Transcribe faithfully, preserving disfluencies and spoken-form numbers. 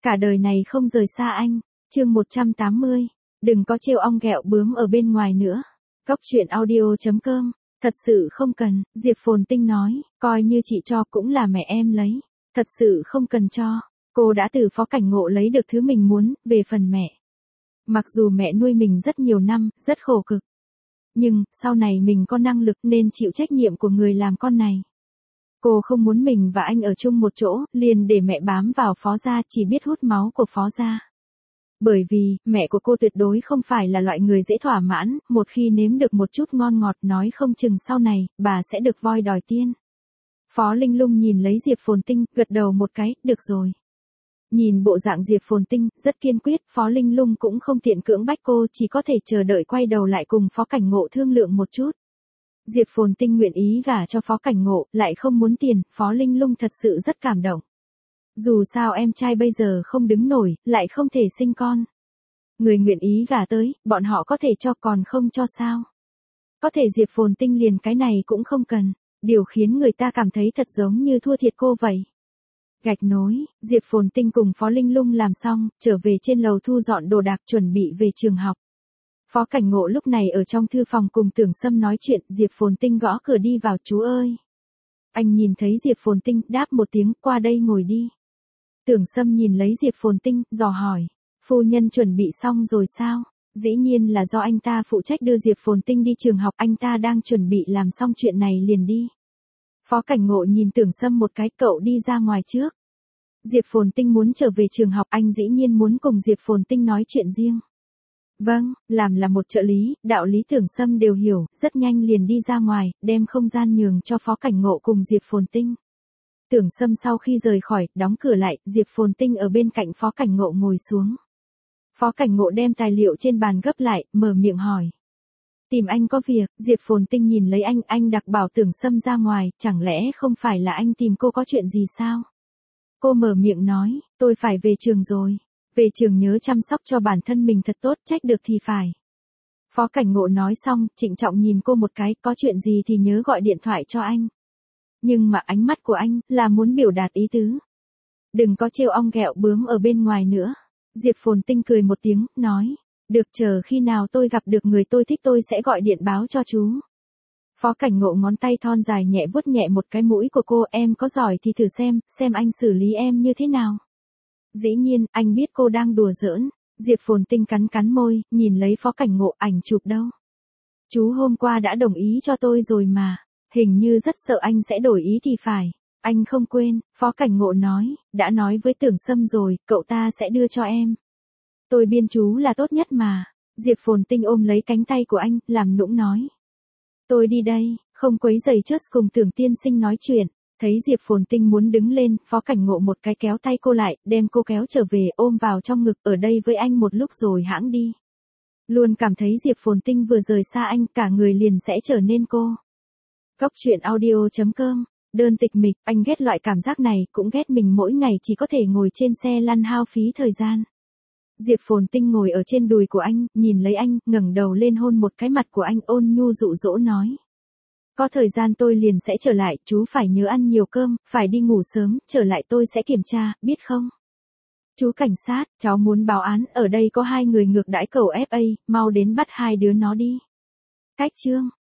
cả đời này không rời xa anh. Chương một trăm tám mươi. Đừng có trêu ong ghẹo bướm ở bên ngoài nữa. Cốc truyện audio chấm com. Thật sự không cần, Diệp Phồn Tinh nói, coi như chị cho cũng là mẹ em lấy. Thật sự không cần cho. Cô đã từ Phó Cảnh Ngộ lấy được thứ mình muốn, về phần mẹ. Mặc dù mẹ nuôi mình rất nhiều năm, rất khổ cực. Nhưng, sau này mình có năng lực nên chịu trách nhiệm của người làm con này. Cô không muốn mình và anh ở chung một chỗ, liền để mẹ bám vào Phó gia chỉ biết hút máu của Phó gia. Bởi vì, mẹ của cô tuyệt đối không phải là loại người dễ thỏa mãn, một khi nếm được một chút ngon ngọt nói không chừng sau này, bà sẽ được voi đòi tiên. Phó Linh Lung nhìn lấy Diệp Phồn Tinh, gật đầu một cái, được rồi. Nhìn bộ dạng Diệp Phồn Tinh, rất kiên quyết, Phó Linh Lung cũng không tiện cưỡng bách cô, chỉ có thể chờ đợi quay đầu lại cùng Phó Cảnh Ngộ thương lượng một chút. Diệp Phồn Tinh nguyện ý gả cho Phó Cảnh Ngộ, lại không muốn tiền, Phó Linh Lung thật sự rất cảm động. Dù sao em trai bây giờ không đứng nổi, lại không thể sinh con. Người nguyện ý gả tới, bọn họ có thể cho còn không cho sao. Có thể Diệp Phồn Tinh liền cái này cũng không cần, điều khiến người ta cảm thấy thật giống như thua thiệt cô vậy. Gạch nối, Diệp Phồn Tinh cùng Phó Linh Lung làm xong, trở về trên lầu thu dọn đồ đạc chuẩn bị về trường học. Phó Cảnh Ngộ lúc này ở trong thư phòng cùng Tưởng Sâm nói chuyện, Diệp Phồn Tinh gõ cửa đi vào, chú ơi. Anh nhìn thấy Diệp Phồn Tinh, đáp một tiếng, qua đây ngồi đi. Tưởng Sâm nhìn lấy Diệp Phồn Tinh, dò hỏi, phu nhân chuẩn bị xong rồi sao? Dĩ nhiên là do anh ta phụ trách đưa Diệp Phồn Tinh đi trường học, anh ta đang chuẩn bị làm xong chuyện này liền đi. Phó Cảnh Ngộ nhìn Tưởng Sâm một cái, cậu đi ra ngoài trước. Diệp Phồn Tinh muốn trở về trường học, anh dĩ nhiên muốn cùng Diệp Phồn Tinh nói chuyện riêng. Vâng, làm là một trợ lý, đạo lý Tưởng Sâm đều hiểu, rất nhanh liền đi ra ngoài, đem không gian nhường cho Phó Cảnh Ngộ cùng Diệp Phồn Tinh. Tưởng Sâm sau khi rời khỏi, đóng cửa lại, Diệp Phồn Tinh ở bên cạnh Phó Cảnh Ngộ ngồi xuống. Phó Cảnh Ngộ đem tài liệu trên bàn gấp lại, mở miệng hỏi. Tìm anh có việc, Diệp Phồn Tinh nhìn lấy anh, anh đặc bảo Tưởng Sâm ra ngoài, chẳng lẽ không phải là anh tìm cô có chuyện gì sao? Cô mở miệng nói, tôi phải về trường rồi. Về trường nhớ chăm sóc cho bản thân mình thật tốt, trách được thì phải. Phó Cảnh Ngộ nói xong, trịnh trọng nhìn cô một cái, có chuyện gì thì nhớ gọi điện thoại cho anh. Nhưng mà ánh mắt của anh, là muốn biểu đạt ý tứ. Đừng có trêu ong ghẹo bướm ở bên ngoài nữa. Diệp Phồn Tinh cười một tiếng, nói. Được, chờ khi nào tôi gặp được người tôi thích tôi sẽ gọi điện báo cho chú. Phó Cảnh Ngộ ngón tay thon dài nhẹ vuốt nhẹ một cái mũi của cô, em có giỏi thì thử xem, xem anh xử lý em như thế nào. Dĩ nhiên, anh biết cô đang đùa giỡn. Diệp Phồn Tinh cắn cắn môi, nhìn lấy Phó Cảnh Ngộ, ảnh chụp đâu. Chú hôm qua đã đồng ý cho tôi rồi mà. Hình như rất sợ anh sẽ đổi ý thì phải. Anh không quên, Phó Cảnh Ngộ nói, đã nói với Tưởng Sâm rồi, cậu ta sẽ đưa cho em. Tôi biên chú là tốt nhất mà. Diệp Phồn Tinh ôm lấy cánh tay của anh, làm nũng nói. Tôi đi đây, không quấy rầy Just cùng Tưởng tiên sinh nói chuyện. Thấy Diệp Phồn Tinh muốn đứng lên, Phó Cảnh Ngộ một cái kéo tay cô lại, đem cô kéo trở về, ôm vào trong ngực, ở đây với anh một lúc rồi hãng đi. Luôn cảm thấy Diệp Phồn Tinh vừa rời xa anh, cả người liền sẽ trở nên cô. Cốc truyện audio chấm com. Đơn tịch mịch, anh ghét loại cảm giác này, cũng ghét mình mỗi ngày chỉ có thể ngồi trên xe lăn hao phí thời gian. Diệp Phồn Tinh ngồi ở trên đùi của anh, nhìn lấy anh, ngẩng đầu lên hôn một cái mặt của anh, ôn nhu dụ dỗ nói. Có thời gian tôi liền sẽ trở lại, chú phải nhớ ăn nhiều cơm, phải đi ngủ sớm, trở lại tôi sẽ kiểm tra, biết không? Chú cảnh sát, cháu muốn báo án, ở đây có hai người ngược đãi cẩu ép a, mau đến bắt hai đứa nó đi. Cách chương.